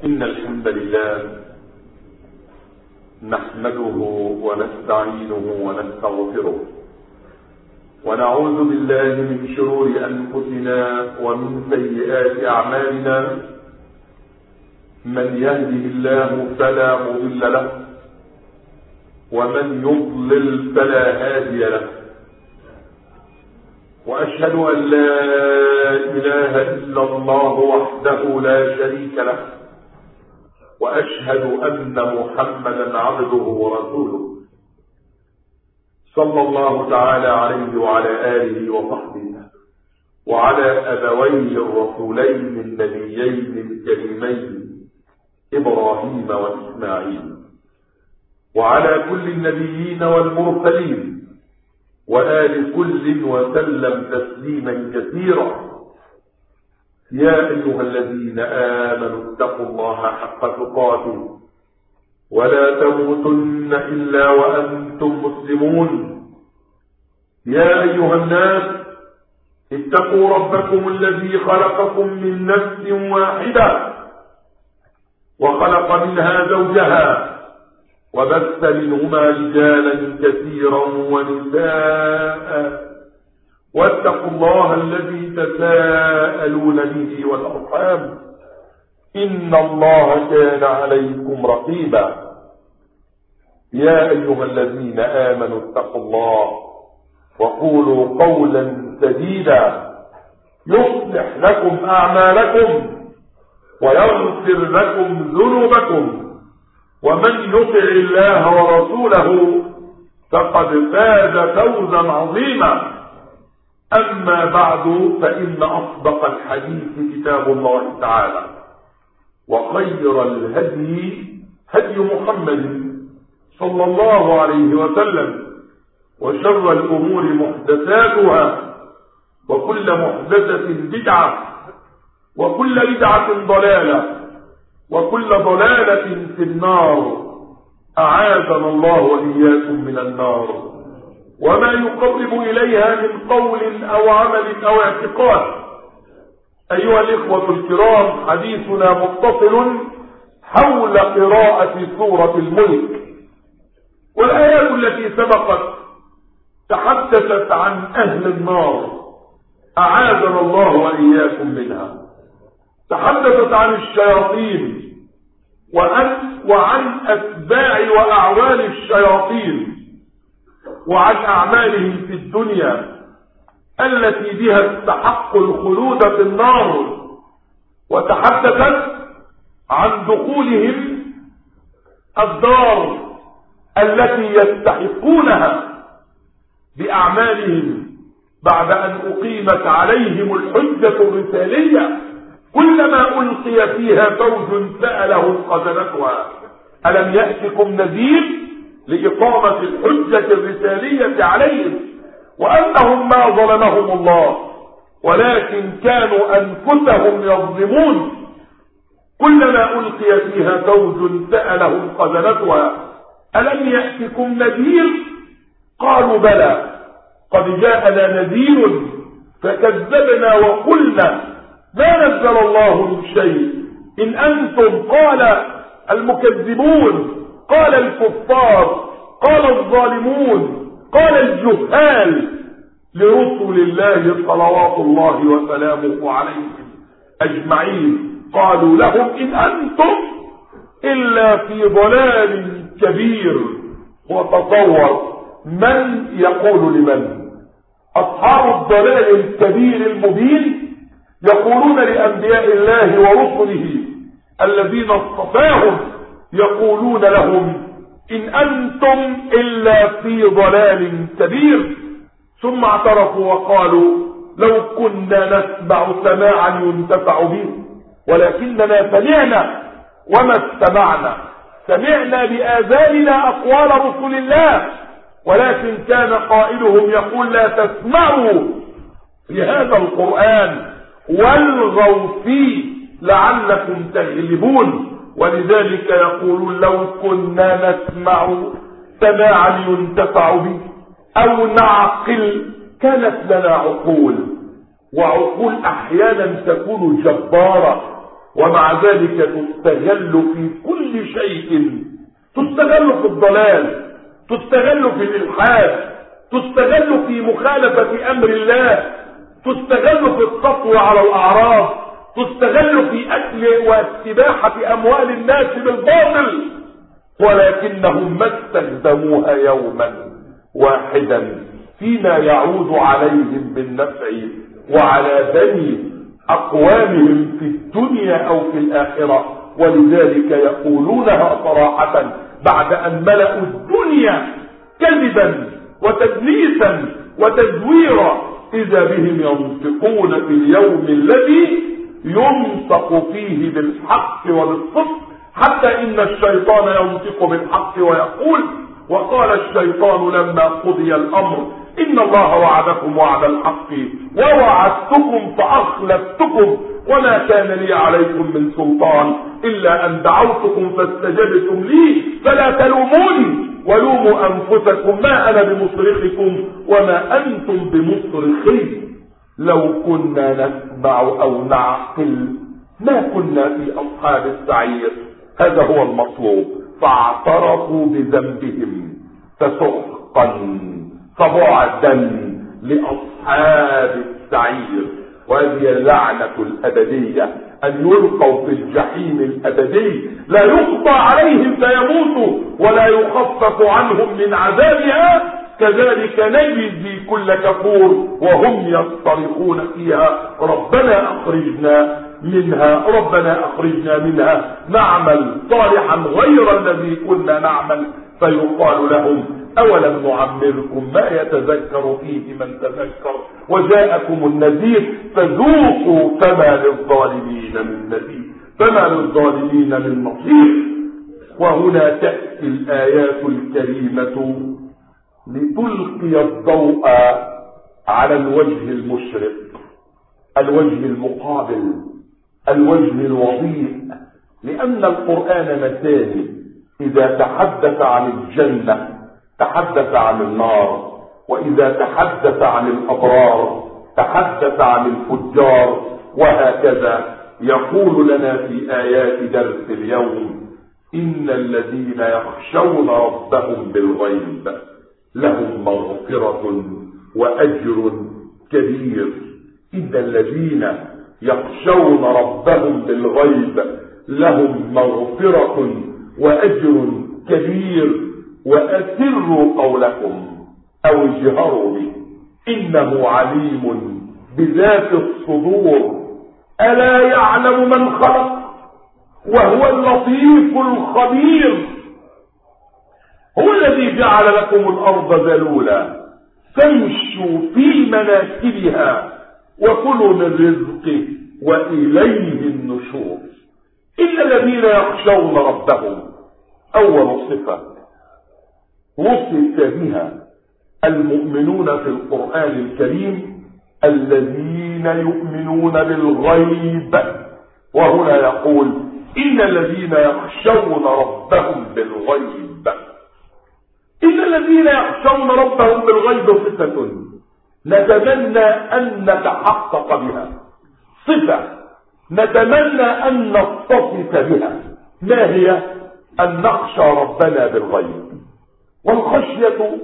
إن الحمد لله نحمده ونستعينه ونستغفره ونعوذ بالله من شرور أنفسنا ومن سيئات أعمالنا. من يهده الله فلا مضل له ومن يضلل فلا هادي له، وأشهد أن لا إله إلا الله وحده لا شريك له، وأشهد أن محمدا عبده ورسوله صلى الله تعالى عليه وعلى آله وصحبه وعلى أبويه الرسولين النبيين الكريمين إبراهيم وإسماعيل، وعلى كل النبيين والمرسلين وآل كل وسلم تسليما كثيرا. يا أيها الذين آمنوا اتقوا الله حق تقاته ولا تموتن إلا وأنتم مسلمون. يا أيها الناس اتقوا ربكم الذي خلقكم من نفس واحدة وخلق منها زوجها وبث منهما رجالا كثيرا ونساء، واتقوا الله الذي تساءلون به والأرحام إن الله كان عليكم رقيبا. يا أيها الذين آمنوا اتقوا الله وقولوا قولا سديدا يصلح لكم أعمالكم ويغفر لكم ذنوبكم، ومن يطع الله ورسوله فقد فاز فوزا عظيما. أما بعد، فإن أصدق الحديث كتاب الله تعالى، وخير الهدي هدي محمد صلى الله عليه وسلم، وشر الأمور محدثاتها، وكل محدثة بدعة، وكل بدعة ضلالة، وكل ضلالة في النار. أعاذنا الله وإياكم من النار وما يقرب إليها من قول أو عمل أو اعتقاد. أيها الإخوة الكرام، حديثنا متصل حول قراءة سورة الملك، والآيات التي سبقت تحدثت عن أهل النار، أعاذنا الله وإياكم منها. تحدثت عن الشياطين وعن أتباع وأعوان الشياطين، وعن أعمالهم في الدنيا التي بها استحق الخلود في النار، وتحدثت عن دخولهم الدار التي يستحقونها بأعمالهم بعد أن أقيمت عليهم الحجة الرسالية. كلما ألقي فيها فوج سألهم خزنتها ألم يأتكم نذير، لإقامة الحجة الرسالية عليهم، وأنهم ما ظلمهم الله ولكن كانوا أنفسهم يظلمون. كلما ألقي فيها فوج سألهم خزنتها ألم يأتكم نذير، قالوا بلى قد جاءنا نذير فكذبنا وقلنا ما نزل الله من شيء إن أنتم، قال المكذبون، قال الكفار، قال الظالمون، قال الجهال لرسل الله صلوات الله وسلامه عليهم أجمعين. قالوا لهم إن أنتم إلا في ضلال كبير. وتصور من يقول لمن؟ أصحاب الضلال الكبير المبين يقولون لأنبياء الله ورسله الذين اصطفاهم، يقولون لهم إن أنتم إلا في ضلال كبير. ثم اعترفوا وقالوا لو كنا نسمع سماعا ينتفع به ولكننا سمعنا وما استمعنا، سمعنا بآذاننا أقوال رسل الله، ولكن كان قائلهم يقول لا تسمعوا لهذا القرآن والغوا فيه لعلكم تغلبون. ولذلك يقولون لو كنا نسمع سماعا ينتفع به أو نعقل كانت لنا عقول. وعقول أحيانا تكون جبارة ومع ذلك تستغل في كل شيء، تستغل في الضلال، تستغل في الإلحاد، تستغل في مخالفة أمر الله، تستغل في السطو على الأعراض، تستغل في أكل واستباحة أموال الناس بالباطل، ولكنهم ما استخدموها يوما واحدا فيما يعود عليهم بالنفع وعلى بني أقوامهم في الدنيا أو في الآخرة. ولذلك يقولونها صراحة بعد أن ملأوا الدنيا كذبا وتدليسا وتزويرا، إذا بهم ينطقون في اليوم الذي ينطق فيه بالحق وبالصدق، حتى إن الشيطان ينطق بالحق ويقول: وقال الشيطان لما قضي الأمر إن الله وعدكم وعد الحق ووعدتكم فأخلفتكم وما كان لي عليكم من سلطان إلا أن دعوتكم فاستجبتم لي فلا تلوموني ولوموا أنفسكم ما أنا بمصرخكم وما أنتم بمصرخي. لو كنا نسمع أو نعقل ما كنا في أصحاب السعير. هذا هو المطلوب. فاعترفوا بذنبهم فسحقا فبعدا لأصحاب السعير. وهذه اللعنة الأبدية، أن يلقوا في الجحيم الأبدي لا يقضى عليهم فيموتوا ولا يخفف عنهم من عذابها. كذلك نجزي كل كفور وهم يصطرخون فيها: ربنا أخرجنا منها، ربنا أخرجنا منها نعمل صالحا غير الذي كنا نعمل. فيقال لهم: أولم نعمركم ما يتذكر فيه من تذكر وجاءكم النذير فذوقوا فما للظالمين من نذير، فما للظالمين من نصير. وهنا تأتي الآيات الكريمة لتلقي الضوء على الوجه المشرق، الوجه المقابل، الوجه الوضيء، لأن القرآن مثالي. إذا تحدث عن الجنة تحدث عن النار، وإذا تحدث عن الأبرار تحدث عن الفجار، وهكذا. يقول لنا في آيات درس اليوم: إن الذين يخشون ربهم بالغيب لهم مغفرة وأجر كبير. إن الذين يخشون ربهم بالغيب لهم مغفرة وأجر كبير. وأسروا قولكم أو اجهروا به إنه عليم بذات الصدور. ألا يعلم من خلق وهو اللطيف الخبير. هو الذي جعل لكم الأرض ذلولا فامشوا في مناكبها وكلوا من رزقه وإليه النشور. إلا الذين يخشون ربهم. أول صفة وصف بها المؤمنون في القرآن الكريم: الذين يؤمنون بالغيب. وهنا يقول: إن الذين يخشون ربهم بالغيب. إن الذين يخشون ربهم بالغيب صفة نتمنى أن نتحقق بها، صفة نتمنى أن نتصف بها. ما هي؟ أن نخشى ربنا بالغيب. والخشية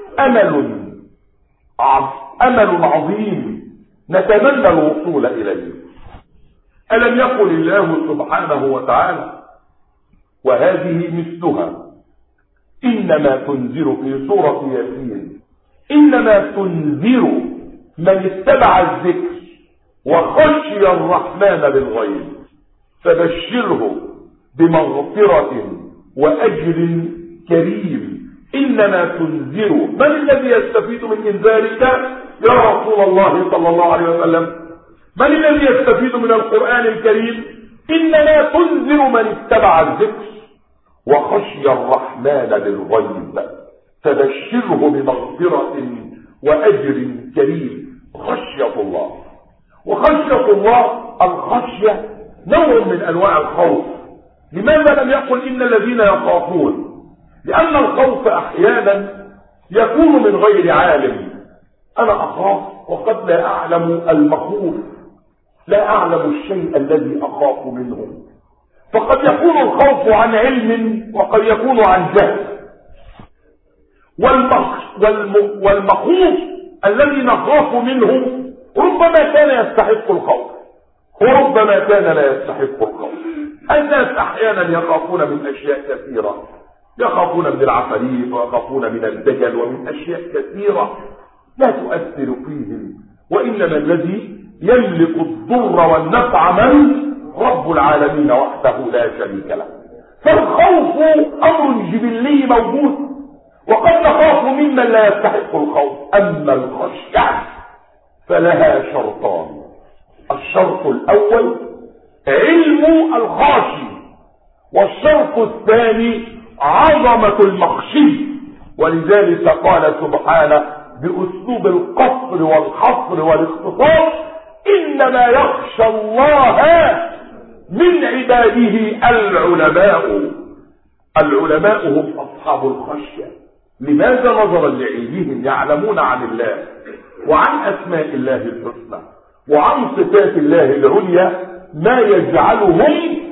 أمل عظيم نتمنى الوصول إليه. ألم يقل الله سبحانه وتعالى: وهذه مثلها إنما تنذر في سورة ياسين، إنما تنذر من اتبع الذكر وخشي الرحمن بالغيب فبشره بمغفرة وأجر كريم. إنما تنذر. من الذي يستفيد من إنذارك يا رسول الله صلى الله عليه وسلم؟ من الذي يستفيد من القرآن الكريم؟ إنما تنذر من اتبع الذكر وخشي الرحمن بالغيب فبشره بمغفرة وأجر كريم. خشية الله. وخشية الله، الخشية نوع من أنواع الخوف. لماذا لم يقل إن الذين يخافون؟ لأن الخوف أحيانا يكون من غير عالم. أنا أخاف وقد لا أعلم المخوف، لا أعلم الشيء الذي أخاف منه. فقد يكون الخوف عن علم وقد يكون عن جهل. والمخوف الذي نخاف منه ربما كان يستحق الخوف وربما كان لا يستحق الخوف. الناس أحيانا يخافون من أشياء كثيرة، يخافون من العفاريت ويخافون من الدجل ومن أشياء كثيرة لا تؤثر فيهم، وإنما الذي يملك الضر والنفع من رب العالمين وحده لا شريك له. فالخوف أمر جبلي موجود، وقد نخاف ممن لا يستحق الخوف. أما الخشية فلها شرطان: الشرط الأول علم الخاشي، والشرط الثاني عظمة المخشي. ولذلك قال سبحانه بأسلوب القصر والحصر والاختصار: إنما يخشى الله من عباده العلماء. العلماء هم أصحاب الخشية. لماذا؟ نظرا لعلمهم، يعلمون عن الله وعن أسماء الله الحسنى وعن صفات الله العليا ما يجعلهم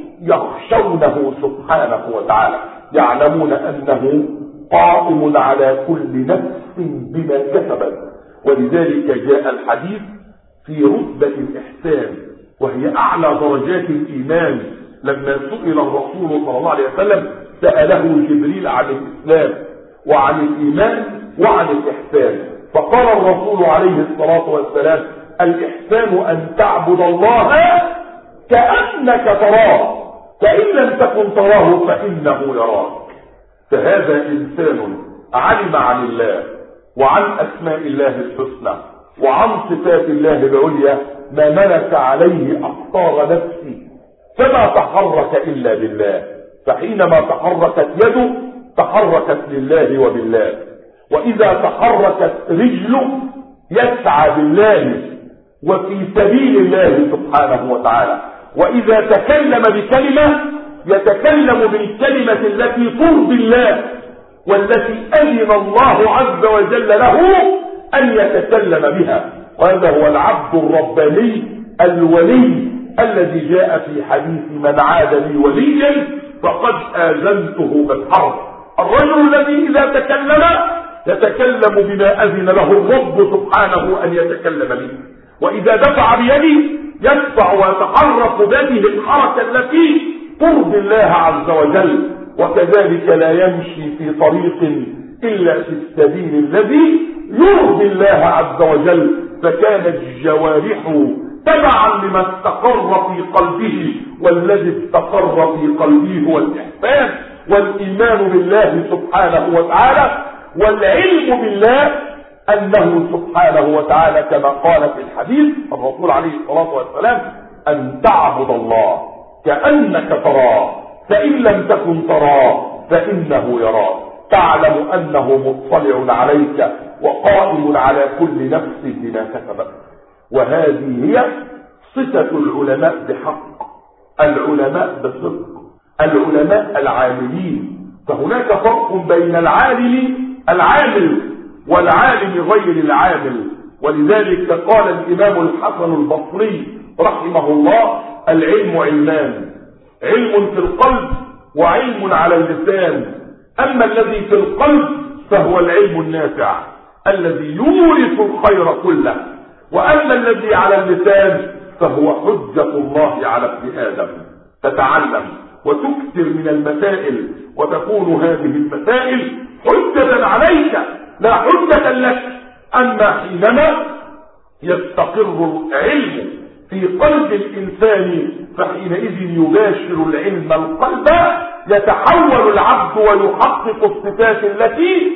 يخشونه سبحانه وتعالى. يعلمون أنه قائم على كل نفس بما كسبت. ولذلك جاء الحديث في رتبة الإحسان وهي أعلى درجات الإيمان. لما سئل الرسول صلى الله عليه وسلم سأله جبريل عن الإسلام وعن الإيمان وعن الإحسان، فقال الرسول عليه الصلاة والسلام: الإحسان أن تعبد الله كأنك تراه، فإن لم تكن تراه فإنه يراك. فهذا إنسان علم عن الله وعن أسماء الله الحسنى وعن صفات الله العليا ما ملك عليه أقطار نفسه، فما تحرك إلا بالله. فحينما تحركت يده تحركت لله وبالله، وإذا تحركت رجله يسعى بالله وفي سبيل الله سبحانه وتعالى، وإذا تكلم بكلمة يتكلم بالكلمة التي ترضي الله والتي أذن الله عز وجل له أن يتكلم بها. وهذا هو العبد الرباني الولي الذي جاء في حديث: من عاد لي وليا فقد آذنته بالحرب. الرجل الذي إذا تكلم يتكلم بما أذن له الرب سبحانه أن يتكلم به، وإذا دفع بيده يدفع ويتحرك بيده الحركة التي ترضي الله عز وجل. وكذلك لا يمشي في طريق إلا في السبيل الذي يرضي الله عز وجل، فكانت جوارحه تبعا لما استقر في قلبه، والذي استقر في قلبه هو الإحسان والإيمان بالله سبحانه وتعالى والعلم بالله أنه سبحانه وتعالى كما قال في الحديث الرسول عليه الصلاة والسلام: أن تعبد الله كأنك تراه، فإن لم تكن تراه فإنه يراك، تعلم أنه مطلع عليك وقائم على كل نفس بما كسبت. وهذه هي صفة العلماء بحق، العلماء بصدق، العلماء العاملين. فهناك فرق بين العامل والعالم غير العامل. ولذلك قال الإمام الحسن البصري رحمه الله: العلم علمان، علم في القلب وعلم على اللسان. أما الذي في القلب فهو العلم النافع الذي يورث الخير كله، وأما الذي على اللسان فهو حجة الله على ابن آدم. تتعلم وتكثر من المسائل وتكون هذه المسائل حجة عليك لا حجة لك. أما حينما يستقر العلم في قلب الإنسان فحينئذ يباشر العلم القلب، يتحول العبد ويحقق الصفات التي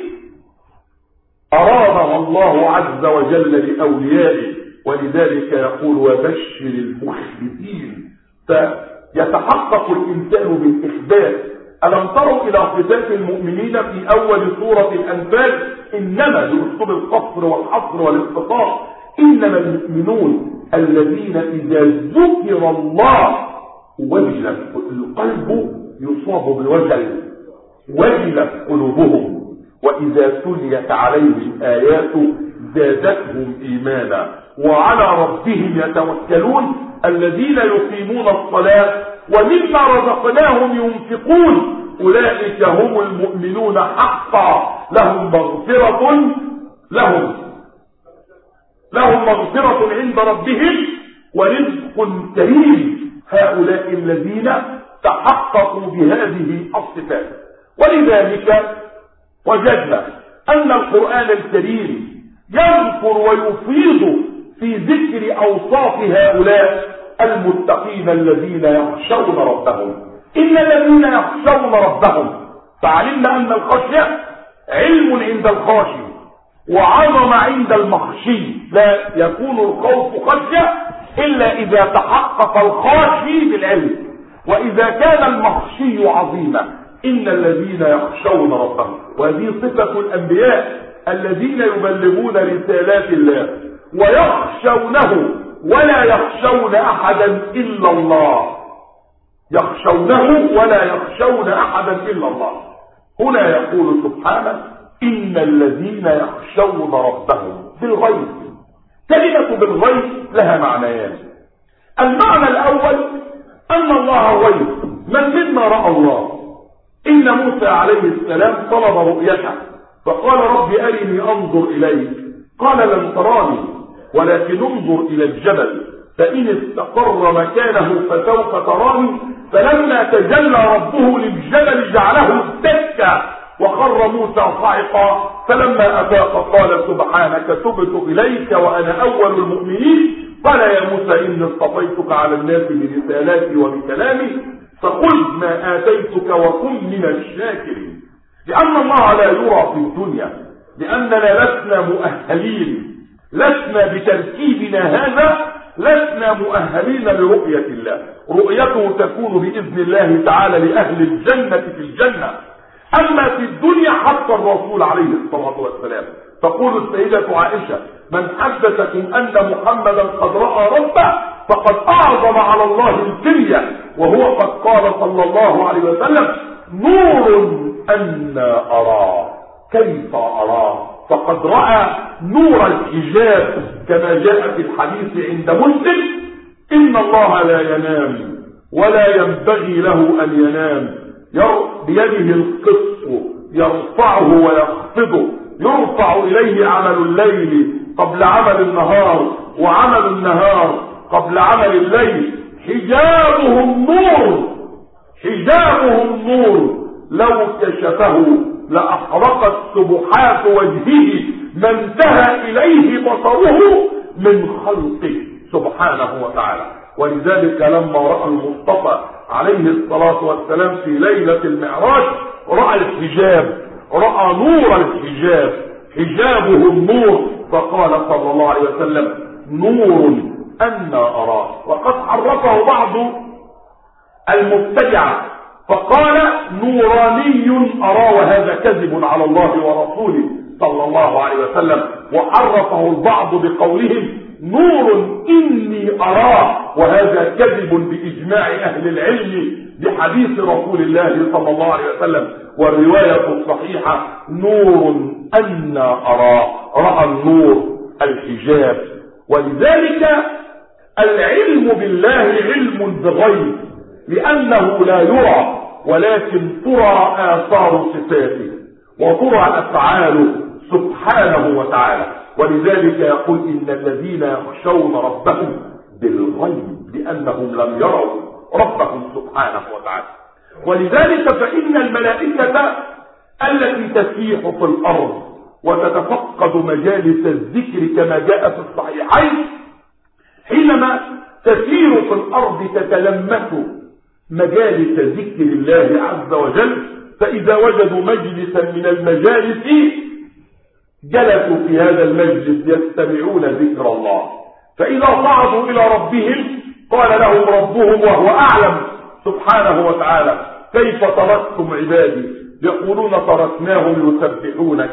أرادها الله عز وجل لأوليائه. ولذلك يقول: وبشر المخبتين. فيتحقق الإنسان بالإخبات. ألم تروا إلى صفات المؤمنين في أول سورة الأنفال؟ إنما بأسلوب القصر والحصر والاختصار: إنما المؤمنون الذين إذا ذكر الله وجلت القلب، يصاب بالوجل، وجلت قلوبهم، وإذا تليت عليهم آيات زادتهم إيمانا وعلى ربهم يتوكلون. الذين يقيمون الصلاة ومما رزقناهم ينفقون أولئك هم المؤمنون حقا لهم مغفرة عند ربهم ورزق كريم. هؤلاء الذين تحققوا بهذه الصفات. ولذلك وجدنا أن القرآن الكريم يذكر ويفيض في ذكر أوصاف هؤلاء المتقين الذين يخشون ربهم. إن الذين يخشون ربهم، فعلمنا أن الخشية علم عند الخاشي وعظم عند المخشي، لا يكون الخوف خشية إلا إذا تحقق الخاشي بالعلم، وإذا كان المخشي عظيما. إن الذين يخشون ربهم، وهذه صفة الأنبياء الذين يبلغون رسالات الله ويخشونه ولا يخشون أحدا إلا الله. يخشونه ولا يخشون أحدا إلا الله. هنا يقول سبحانه إن الذين يخشون ربهم بالغيب. كلمة بالغيب لها معنيان. المعنى الأول أن الله غيب، من منا رأى الله. إن موسى عليه السلام طلب رؤيته فقال رب أرني أنظر إليك، قال لن تراني ولكن انظر إلى الجبل فإن استقر مكانه فسوف تراني. فلما تجلى ربه للجبل جعله دكا وخر موسى صاعقا فلما أفاق قال سبحانك تبت إليك وأنا أول المؤمنين. قال يا موسى إني اصطفيتك على الناس برسالاتي وبكلامي فخذ ما آتيتك وكن من الشاكرين. لأن الله لا يرى في الدنيا، لأننا لسنا مؤهلين، لسنا بتركيبنا هذا لسنا مؤهلين لرؤية الله. رؤيته تكون بإذن الله تعالى لأهل الجنة في الجنة. أما في الدنيا حتى الرسول عليه الصلاة والسلام تقول السيدة عائشة من حدثكم أن محمدا قد رأى ربه فقد أعظم على الله الكرية، وهو قد قال صلى الله عليه وسلم نور أنا أراه كيف أراه، فقد رأى نور الحجاب كما جاء في الحديث عند مسلم إن الله لا ينام ولا ينبغي له أن ينام، بيده القسط يرفعه ويخفضه، يرفع إليه عمل الليل قبل عمل النهار وعمل النهار قبل عمل الليل، حجابه النور لو كشفه لأحرقت سبحات وجهه ما انتهى إليه بصره من خلقه سبحانه وتعالى. ولذلك لما رأى المصطفى عليه الصلاة والسلام في ليلة المعراج رأى الحجاب، رأى نور الحجاب، حجابه النور، فقال صلى الله عليه وسلم نور أنا أراه. وقد عرفه بعض المبتدعة فقال نوراني أراه، وهذا كذب على الله ورسوله صلى الله عليه وسلم. وعرفه البعض بقولهم نور إني أراه، وهذا كذب بإجماع أهل العلم بحديث رسول الله صلى الله عليه وسلم. والرواية الصحيحة نور أنا أراه، رأى النور الحجاب. ولذلك العلم بالله علم بغيب، لأنه لا يرى ولكن ترى آثار صفاته وترى أفعاله سبحانه وتعالى. ولذلك يقول إن الذين يخشون ربهم بالغيب لأنهم لم يروا ربهم سبحانه وتعالى. ولذلك فإن الملائكة التي تسيح في الأرض وتتفقد مجالس الذكر كما جاء في الصحيحين حينما تسير في الأرض تتلمس مجالس ذكر الله عز وجل، فإذا وجدوا مجلسا من المجالس جلسوا في هذا المجلس يستمعون ذكر الله. فإذا صعدوا إلى ربهم قال لهم ربهم وهو أعلم سبحانه وتعالى كيف تركتم عبادي؟ يقولون تركناهم يسبحونك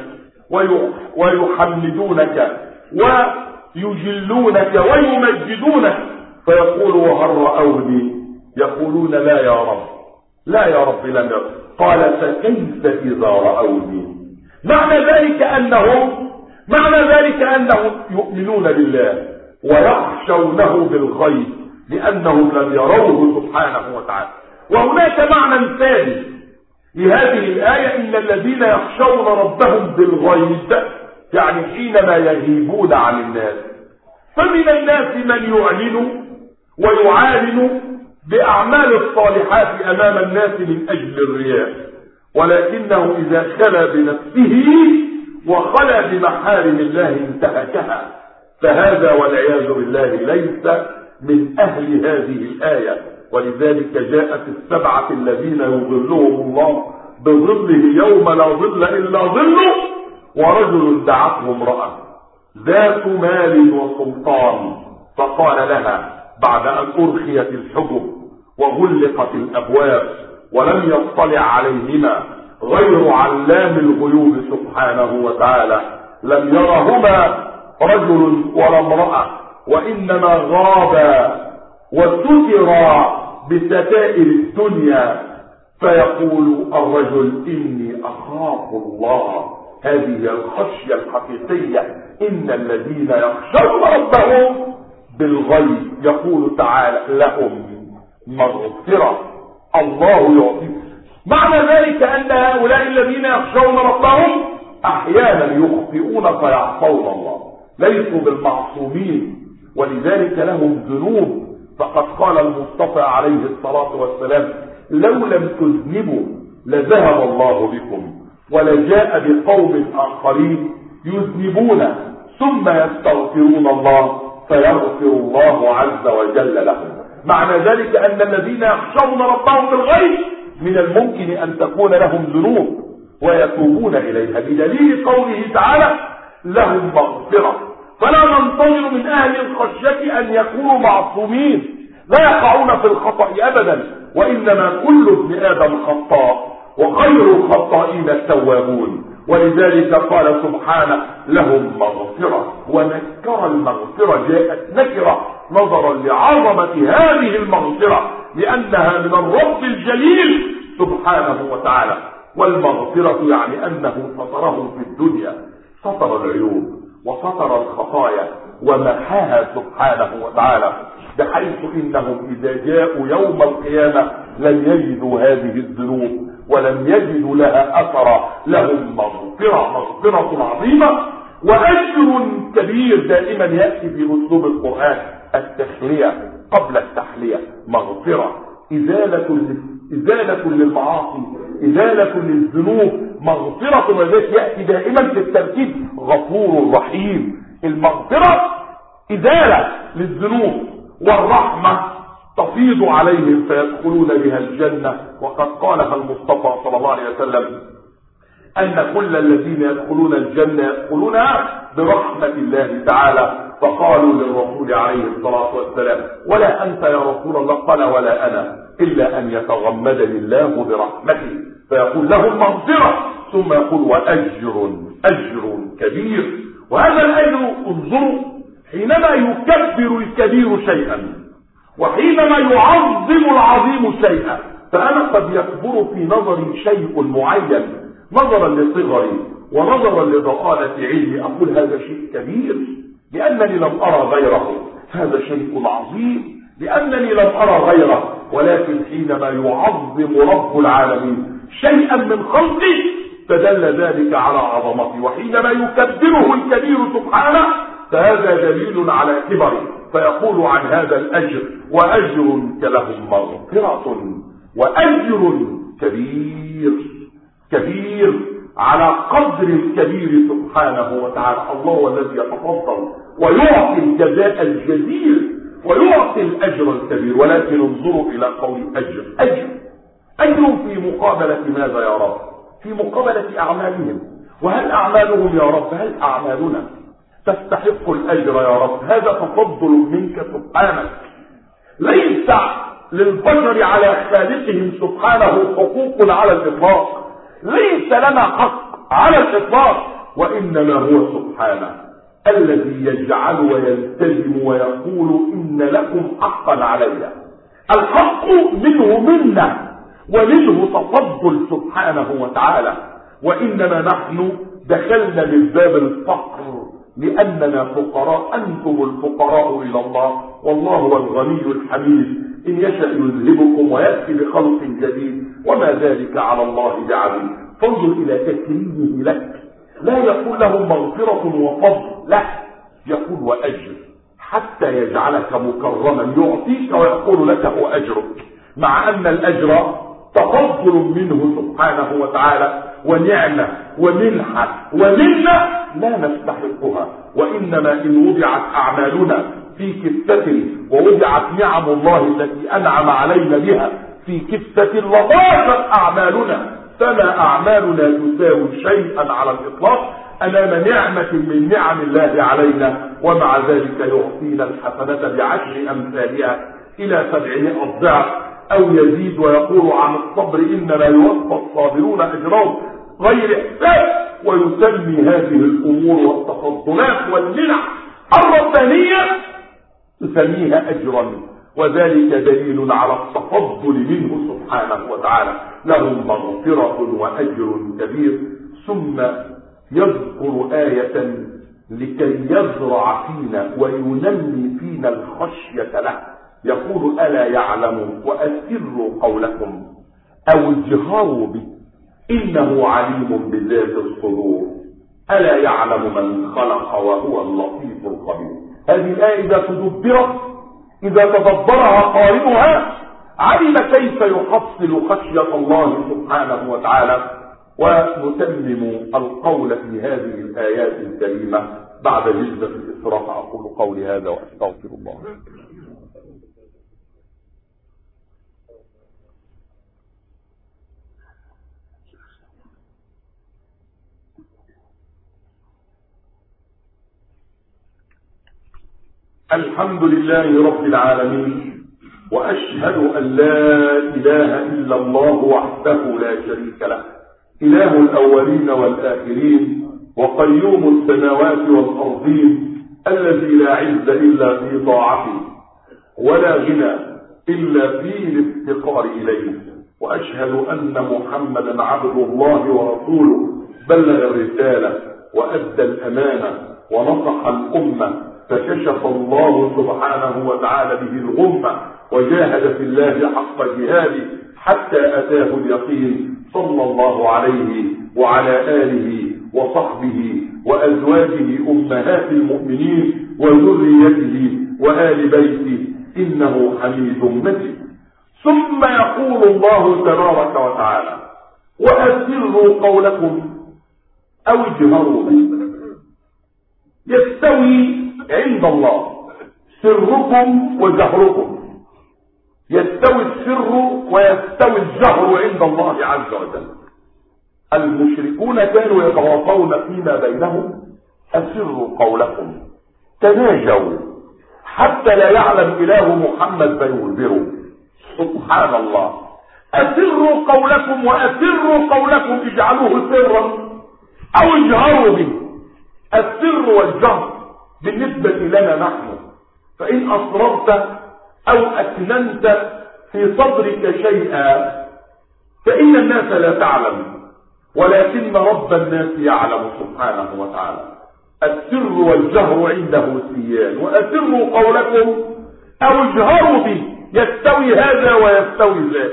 ويحمدونك ويجلونك ويمجدونك. فيقول وهل رأوني؟ يقولون لا يا رب، لا يا رب لم يروا. قال فكيف إذا رأوني؟ معنى ذلك أنهم يؤمنون بالله ويخشونه بالغيب، لأنهم لم يروه سبحانه وتعالى. وهناك معنى ثاني لهذه الآية: إن الذين يخشون ربهم بالغيب، يعني حينما يغيبون عن الناس. فمن الناس من يعلن ويعالن بأعمال الصالحات أمام الناس من أجل الرياء، ولكنه إذا خلا بنفسه وخلا بمحارم الله انتهكها، فهذا والعياذ بالله ليس من أهل هذه الآية. ولذلك جاءت السبعة الذين يظلهم الله بظله يوم لا ظل إلا ظله، ورجل دعته امرأة ذات مال وسلطان فقال لها بعد أن أرخيت الحجب وغلقت الأبواب ولم يطلع عليهما غير علام الغيوب سبحانه وتعالى، لم يرهما رجل ولا امرأة، وإنما غابا وسترا بستائر الدنيا، فيقول الرجل: إني أخاف الله. هذه الخشية الحقيقية. إن الذين يخشون ربهم بالغيب، يقول تعالى: لهم مغفرة، الله يعطي. معنى ذلك أن هؤلاء الذين يخشون ربهم أحيانا يخطئون فيعصون الله، ليسوا بالمعصومين، ولذلك لهم ذنوب. فقد قال المصطفى عليه الصلاة والسلام: لو لم تذنبوا لذهب الله بكم، ولجاء بقوم آخرين يذنبون ثم يستغفرون الله فيغفر الله عز وجل لهم. معنى ذلك أن الذين يخشون ربهم بالغيب من الممكن أن تكون لهم ذنوب ويتوبون إليها، بدليل قوله تعالى: لهم مغفرة. فلا ننتظر من أهل الخشية أن يكونوا معصومين، لا يقعون في الخطأ أبدا، وإنما كل ابن آدم خطاء، وخير الخطائين التوابون. ولذلك قال سبحانه: لهم مغفرة. ونكر المغفرة، جاءت نكرة نظرا لعظمة هذه المغفرة، لأنها من الرب الجليل سبحانه وتعالى. والمغفرة يعني أنه سترهم في الدنيا، ستر العيوب وستر الخطايا ومحاها سبحانه وتعالى، بحيث إنهم إذا جاءوا يوم القيامة لن يجدوا هذه الذنوب ولم يجدوا لها أثرا. لهم مغفرة عظيمة وأجر كبير. دائما يأتي في أسلوب القرآن التخلية قبل التحلية. مغفرة، إزالة للمعاصي، إزالة للذنوب، مغفرة. وذلك يأتي دائما في الترتيب غفور رحيم. المغفرة إزالة للذنوب، والرحمة تفيض عليهم فيدخلون بها الجنة. وقد قالها المصطفى صلى الله عليه وسلم أن كل الذين يدخلون الجنة يدخلونها برحمة الله تعالى. فقالوا للرسول عليه الصلاة والسلام: ولا أنت يا رسول الله؟ قال: ولا أنا، إلا أن يتغمدني الله برحمته. فيقول لهم مغفرة، ثم يقول: أجر كبير. وهذا الأجر، انظروا، حينما يكبر الكبير شيئا وحينما يعظم العظيم شيئا. فأنا قد يكبر في نظري شيء معين نظرا لصغري ونظرا لضئالة علمي، أقول هذا شيء كبير لأنني لم أرى غيره، هذا شيء عظيم لأنني لم أرى غيره. ولكن حينما يعظم رب العالمين شيئا من خلقه فدل ذلك على عظمته، وحينما يكبره الكبير سبحانه فهذا دليل على كبره. فيقول عن هذا الأجر: وأجر كلهم مغفرة وأجر كبير على قدر الكبير سبحانه وتعالى. الله الذي يتفضل ويعطي الجزاء الجزيل ويعطي الأجر الكبير. ولكن انظروا إلى قول أجر في مقابلة ماذا يا رب؟ في مقابلة أعمالهم. وهل أعمالهم يا رب، هل أعمالنا تستحق الأجر يا رب؟ هذا تفضل منك سبحانك. ليس للبشر على خالقهم سبحانه حقوق على الإطلاق، ليس لنا حق على الإطلاق، وإنما هو سبحانه الذي يجعل ويلتزم ويقول: إن لكم حقا علي. الحق منه منا ومنه تفضل سبحانه وتعالى. وإنما نحن دخلنا من باب الفقر لأننا فقراء، أنتم الفقراء إلى الله والله هو الغني الحميد، إن يشأ يذهبكم ويأتي بخلق جديد وما ذلك على الله بعزيز. فانظر إلى تكريمه لك، لا يقول له مغفرة وفضل، لا، يقول وأجر، حتى يجعلك مكرما، يعطيك ويقول لك هو أجرك، مع أن الأجر تفضل منه سبحانه وتعالى ونعمة ومنحة ومنة لا نستحقها، وإنما إن وضعت أعمالنا في كفة ووضعت نعم الله التي أنعم علينا بها في كفة لضاعفت أعمالنا، فما أعمالنا تساوي شيئا على الإطلاق أمام نعمة من نعم الله علينا، ومع ذلك يعطينا الحسنة ب10 أمثالها إلى 700 ضعف أو يزيد، ويقول عن الصبر إنما يوفى الصابرون أجرهم غير حساب، ويسمي هذه الأمور والتفضلات والمنح الربانية يسميها أجرا، وذلك دليل على التفضل منه سبحانه وتعالى، له مغفرة وأجر كبير. ثم يذكر آية لكي يزرع فينا وينمي فينا الخشية له، يقول ألا يعلم وأسروا قولكم أو اجهروا به إنه عليم بذات الصدور، ألا يعلم من خلق وهو اللطيف الخبير. هذه الآية إذا تدبرت، إذا تدبرها قارئها، علم كيف يحصل خشية الله سبحانه وتعالى. ونتمم القول في هذه الآيات الكريمة بعد جلسة الإسراء. أقول قولي هذا وأستغفر الله. الحمد لله رب العالمين، وأشهد أن لا إله إلا الله وحده لا شريك له، إله الأولين والآخرين وقيوم السماوات والأرضين، الذي لا عز إلا في طاعته ولا غنى إلا في الافتقار إليه. وأشهد أن محمدا عبد الله ورسوله، بلغ الرسالة وأدى الأمانة ونصح الأمة، فكشف الله سبحانه وتعالى به الغمة، وجاهد في الله حق جهاده حتى أتاه اليقين، صلى الله عليه وعلى آله وصحبه وأزواجه أمهات المؤمنين وذريته وآل بيته، إنه حميد مجيد. ثم يقول الله تبارك وتعالى وأسروا قولكم أو اجهروا به. يستوي عند الله سركم وجهركم، يستوي السر ويستوي الجهر عند الله عز وجل. المشركون كانوا يتواصون فيما بينهم أسروا قولكم، تناجوا حتى لا يعلم إله محمد فيخبروا. سبحان الله، أسروا قولكم وأسروا قولكم، اجعلوه سرا أو اجهروا به. السر والجهر بالنسبة لنا نحن، فإن أسررت أو أكننت في صدرك شيئا فإن الناس لا تعلم، ولكن رب الناس يعلم سبحانه وتعالى. السر والجهر عنده سيان. وأسروا قولكم أو اجهروا به، يستوي هذا ويستوي ذاك.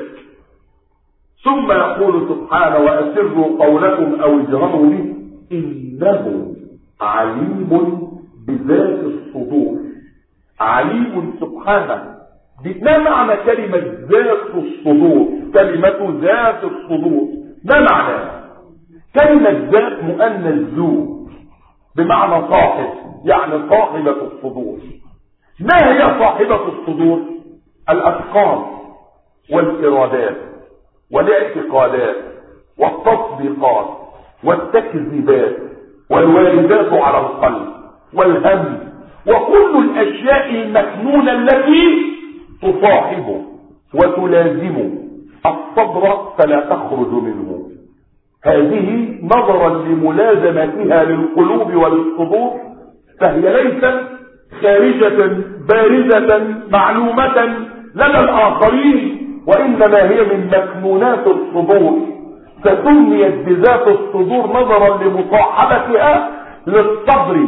ثم يقول سبحانه وأسروا قولكم أو اجهروا به إنه عليم بذات الصدور. عليم سبحانه. ما معنى كلمة ذات الصدور؟ كلمة ذات الصدور ما معنى؟ كلمة ذات مؤنث ذو بمعنى صاحب، يعني صاحبة الصدور. ما هي صاحبة الصدور؟ الأفكار والإرادات والاعتقادات والتصديقات والتكذيبات والواردات على القلب والهم وكل الأشياء المكنونة التي تصاحبه وتلازمه الصدر فلا تخرج منه. هذه نظرا لملازمتها للقلوب وللصدور فهي ليست خارجة بارزة معلومة لدى الآخرين، وإنما هي من مكنونات الصدور، فسميت بذات الصدور نظرا لمصاحبتها للصدر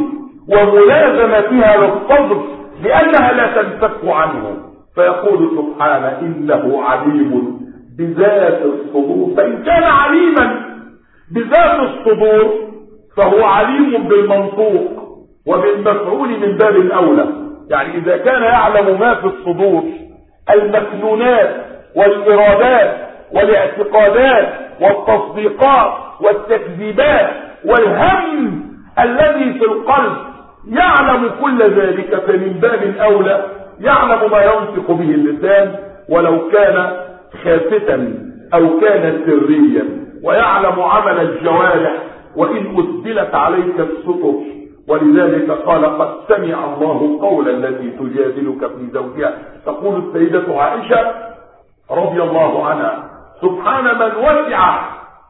وملازمتها للصدر لأنها لا تنفك عنه. فيقول سبحانه إنه عليم بذات الصدور. فإن كان عليما بذات الصدور فهو عليم بالمنطوق وبالمفعول من باب الأولى. يعني إذا كان يعلم ما في الصدور المكنونات والإرادات والاعتقادات والتصديقات والتكذيبات والهم الذي في القلب، يعلم كل ذلك، فمن باب أولى يعلم ما ينطق به اللسان ولو كان خافتا أو كان سريا، ويعلم عمل الجوارح وإن أسدلت عليك السطر. ولذلك قال قد سمع الله قول التي تجادلك في زوجها. تقول السيدة عائشة رضي الله عنها سبحان من وسع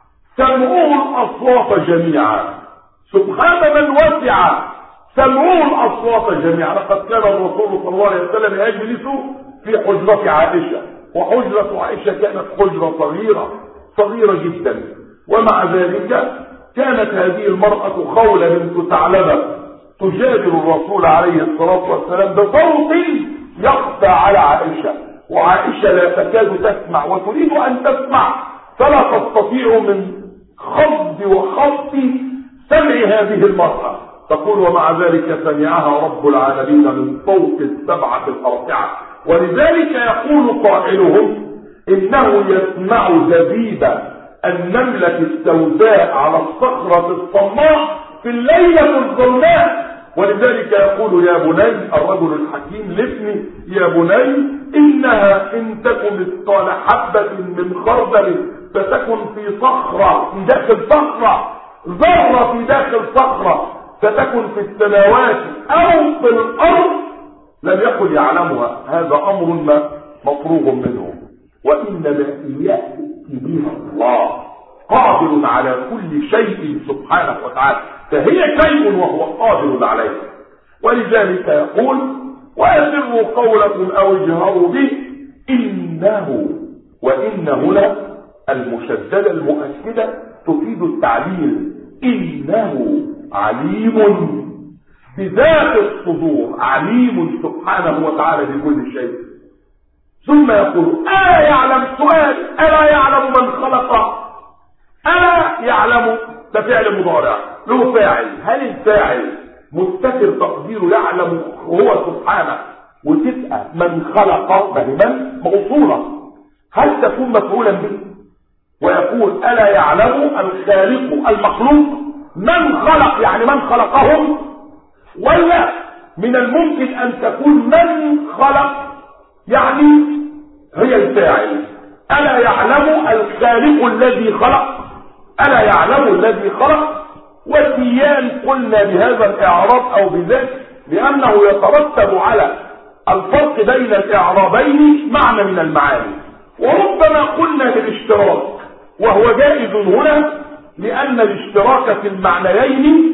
سمعه الأصوات جميعا. سبحان من وسع سمعه الأصوات جميعا. لقد كان الرسول صلى الله عليه وسلم يجلس في حجرة عائشة، وحجرة عائشة كانت حجرة صغيرة جدا، ومع ذلك كانت هذه المرأة خولة بنت ثعلبة تجادل الرسول عليه الصلاة والسلام بصوت يخفى على عائشة، وعائشة لا تكاد تسمع وتريد أن تسمع فلا تستطيع من خفض وخفض سمع هذه المرأة. تقول ومع ذلك سمعها رب العالمين من فوق السبعة الأربعة. ولذلك يقول قائلهم إنه يسمع دبيب النملة السوداء على الصخرة الصماء في الليلة الظلماء. ولذلك يقول يا بني الرجل الحكيم لابنه يا بني إنها إن تكن مثقال حبة من خردل فتكن في صخرة في داخل صخرة، ذرة في داخل صخرة، فتكن في السماوات أو في الأرض لم يكن يعلمها. هذا أمر مفروغ منه. وإنما يأتي بها الله قادر على كل شيء سبحانه وتعالى، فهي شيء وهو قادر عليه. ولذلك يقول وأسروا قولكم أو اجهروا به إنه، وإن هنا المشددة المؤكدة تفيد التعليل. إنه عليم بذات الصدور، عليم سبحانه وتعالى بكل شيء. ثم يقول ألا يعلم، سؤال ألا يعلم من خلق؟ ألا يعلم ده فعل مضارع له فاعل، هل الفاعل مستتر تقديره يعلم هو سبحانه، وتبقى من خلق من موصولة هل تكون مفعولا به؟ ويقول ألا يعلم الخالق المخلوق من خلق، يعني من خلقهم، ولا من الممكن أن تكون من خلق يعني هي الفاعل. ألا يعلم الخالق الذي خلق، ألا يعلم الذي خلق. والديان قلنا بهذا الإعراب أو بذلك لأنه يترتب على الفرق بين الإعرابين معنى من المعاني. وربما قلنا بالاشتراك وهو جائز هنا لأن الاشتراك في المعنيين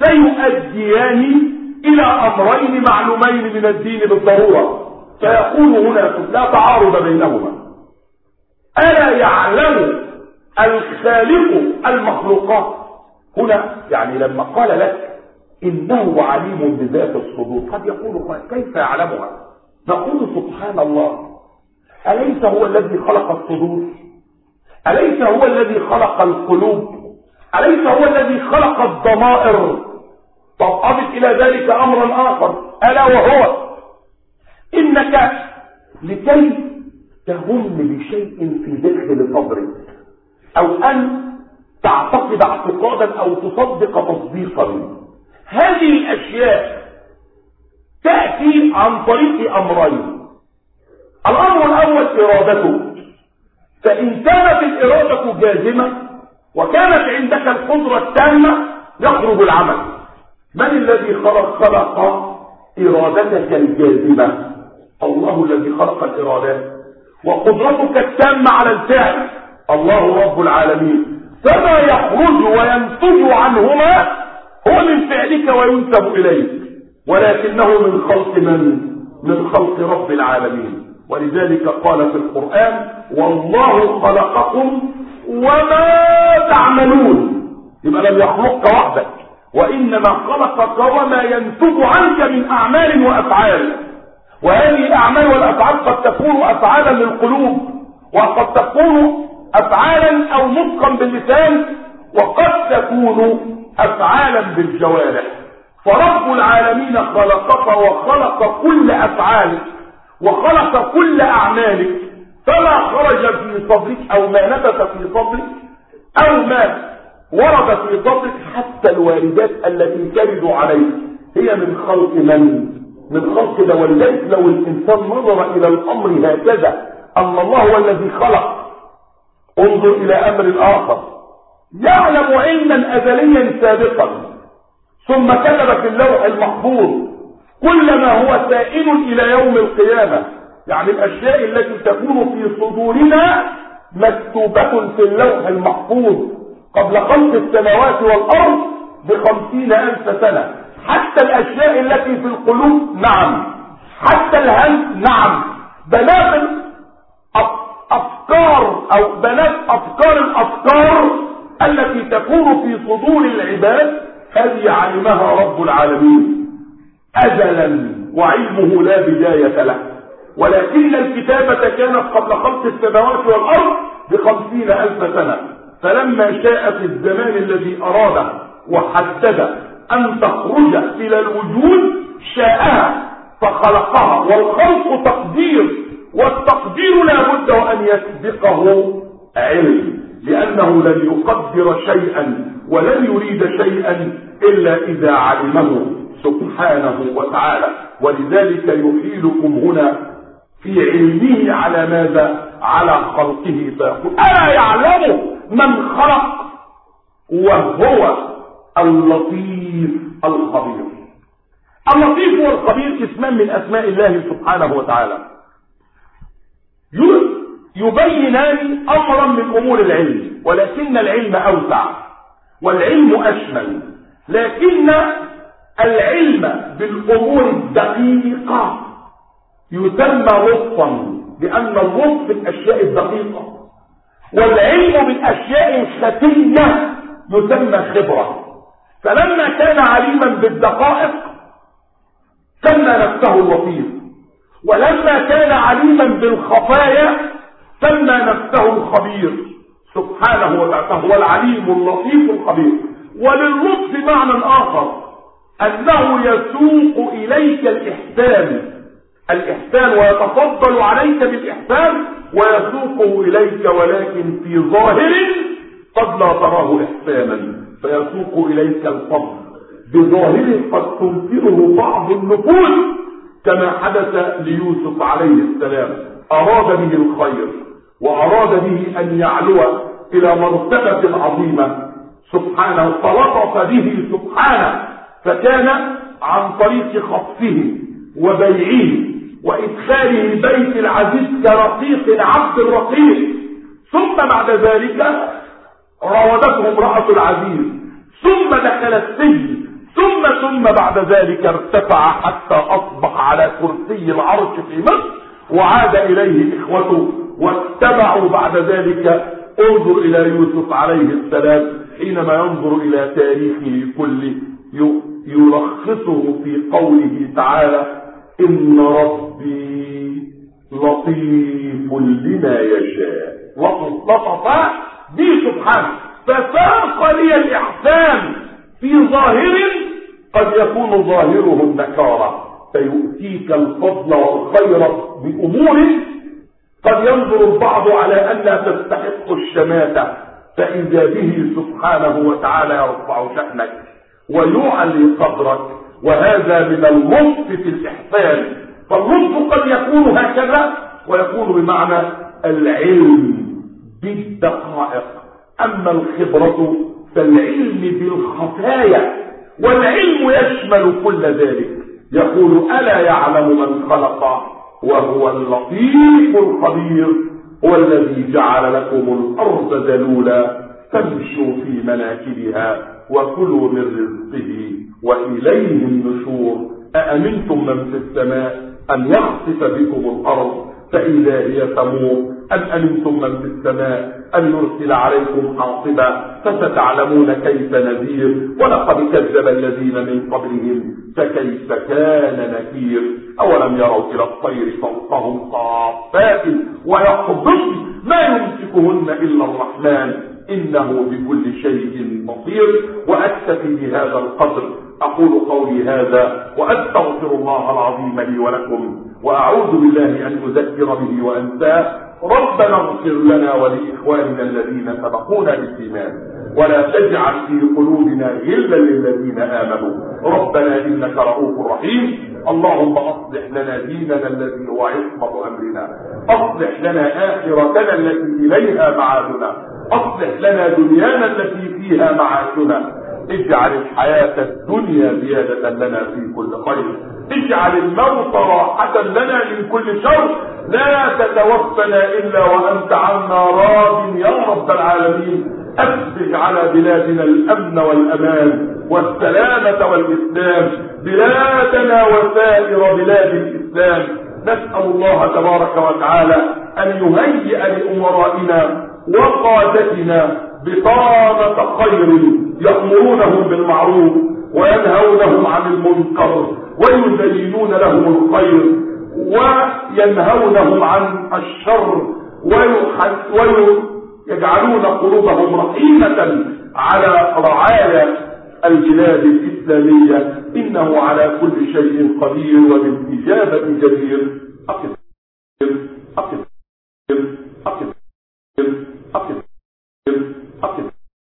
سيؤديان إلى أمرين معلومين من الدين بالضرورة، فيكون هنا لا تعارض بينهما. ألا يعلم الخالق المخلوقات هنا، يعني لما قال لك إنه عليم بذات الصدور قد يقول كيف يعلمها؟ نقول سبحان الله، أليس هو الذي خلق الصدور؟ أليس هو الذي خلق القلوب؟ أليس هو الذي خلق الضمائر؟ طب أضف إلى ذلك أمرا آخر ألا وهو إنك لكي تهم بشيء في داخل صدرك أو أن تعتقد اعتقادا أو تصدق تصديقا، هذه الأشياء تأتي عن طريق أمرين. الأمر الأول إرادته، فإن كانت الإرادة جازمة وكانت عندك القدرة التامة يخرج العمل. من الذي خلق إرادتك الجازمة؟ الله الذي خلق الإرادات. وقدرتك التامة على الفعل الله رب العالمين. فما يخرج وينتج عنهما هو من فعلك وينسب إليك، ولكنه من خلق من خلق رب العالمين. ولذلك قال في القرآن والله خلقكم وما تعملون. يبقى لم يخلقك وحدك وإنما خلقك وما ينتج عنك من أعمال وأفعال. وهذه الأعمال والأفعال قد تكون أفعالا للقلوب، وقد تكون أفعالا أو نطقا باللسان، وقد تكون أفعالا بالجوارح. فرب العالمين خلقك وخلق كل أفعالك وخلق كل أعمالك، فما خرج في صدرك أو ما نبت في صدرك أو ما ورد في صدرك حتى الواردات التي ترد عليك هي من خلق من خلق الله. ولذلك لو الإنسان نظر إلى الأمر هكذا أن الله هو الذي خلق، انظر إلى أمر آخر، يعلم علما أزليا سابقا ثم كتب في اللوح المحفوظ كل ما هو سائل إلى يوم القيامة. يعني الأشياء التي تكون في صدورنا مكتوبة في اللوح المحفوظ قبل خلق السماوات والأرض ب50,000 سنة. حتى الأشياء التي في القلوب، نعم، حتى الهم، نعم، بنات أفكار أو بنات أفكار الأفكار التي تكون في صدور العباد هذه علمها رب العالمين أزلا وعلمه لا بداية له. ولكن الكتابة كانت قبل خلق السماوات والأرض ب50,000 سنة. فلما شاء في الزمان الذي أراد وحدد أن تخرج إلى الوجود شاءها فخلقها. والخلق تقدير، والتقدير لا بد أن يسبقه علم، لأنه لن يقدر شيئا ولن يريد شيئا إلا إذا علمه سبحانه وتعالى. ولذلك يحيلكم هنا في علمه على ماذا؟ على خلقه، فيقول ألا يعلم من خلق وهو اللطيف الخبير. اللطيف والخبير اسمان من أسماء الله سبحانه وتعالى يبينان أمرا من أمور العلم، ولكن العلم أوسع والعلم أشمل. لكن العلم بالأمور الدقيقة يسمى لطفا، لأن اللطف في الأشياء الدقيقة، والعلم بالأشياء الخفية يسمى خبرة. فلما كان عليما بالدقائق سمى نفسه اللطيف، ولما كان عليما بالخفايا سمى نفسه الخبير سبحانه وتعالى. هو العليم اللطيف الخبير. ولللطف معنى آخر، أنه يسوق إليك الإحسان ويتفضل عليك بالإحسان ويسوقه إليك، ولكن في ظاهر قد لا تراه إحسانا، فيسوق إليك الفضل بظاهر قد تنكره بعض النفوس، كما حدث ليوسف عليه السلام. أراد به الخير وأراد به أن يعلو إلى مرتبة عظيمة سبحانه، فلطف به سبحانه، فكان عن طريق خطفه وبيعه وإدخاله بيت العزيز كرقيق عبد الرقيق. ثم بعد ذلك راودته امرأة العزيز، ثم دخل السجن، ثم بعد ذلك ارتفع حتى أصبح على كرسي العرش في مصر، وعاد إليه إخوته واتبعوا بعد ذلك. انظر إلى يوسف عليه السلام حينما ينظر إلى تاريخه كله يلخصه في قوله تعالى: إن ربي لطيف لما يشاء. لطف به سبحانه، فساق لي الإحسان في ظاهر قد يكون ظاهره النكارة، فيؤتيك الفضل والخير بأمور قد ينظر البعض على أنها تستحق الشماتة، فإذا به سبحانه وتعالى يرفع شأنك ويعلي قدرك. وهذا من اللطف في الإحسان. فاللطف قد يكون هكذا ويكون بمعنى العلم بالدقائق. أما الخبرة فالعلم بالخفايا، والعلم يشمل كل ذلك. يقول: ألا يعلم من خلق وهو اللطيف الخبير، هو الذي جعل لكم الأرض ذلولا فامشوا في مناكبها وكلوا من رزقه وإليه النشور. أأمنتم من في السماء أن يخسف بكم الأرض فإذا هي تمور أم أمنتم من في السماء أن يرسل عليكم حاصبا فستعلمون كيف نذير ولقد كذب الذين من قبلهم فكيف كان نكير أولم يروا إلى الطير فوقهم صافات ويقبضن ما يمسكهن إلا الرحمن إنه بكل شيء بصير. وأكتفي بهذا القدر، أقول قولي هذا وأستغفر الله العظيم لي ولكم وأعوذ بالله أن أذكر به وأنساه. ربنا اغفر لنا ولإخواننا الذين سبقونا بالإيمان ولا تجعل في قلوبنا غلا للذين آمنوا ربنا إنك رؤوف رحيم. اللهم أصلح لنا ديننا الذي هو عصمة أمرنا، أصلح لنا آخرتنا التي إليها معادنا، أصلح لنا دنيانا التي فيها معاشنا. اجعل الحياة الدنيا زيادة لنا في كل خير، اجعل الموت راحة لنا من كل شر، لا تتوفنا إلا وأنت عنا راض يا رب العالمين. أسبغ على بلادنا الأمن والأمان والسلامة والإسلام، بلادنا وسائر بلاد الإسلام. نسأل الله تبارك وتعالى أن يهيئ لأمرائنا وقادتنا بطانة خير يأمرونهم بالمعروف وينهونهم عن المنكر ويزينون لهم الخير وينهونهم عن الشر ويجعلون قلوبهم رحيمة على رعايا البلاد الإسلامية. إنه على كل شيء قدير وبالإجابة جدير. أقف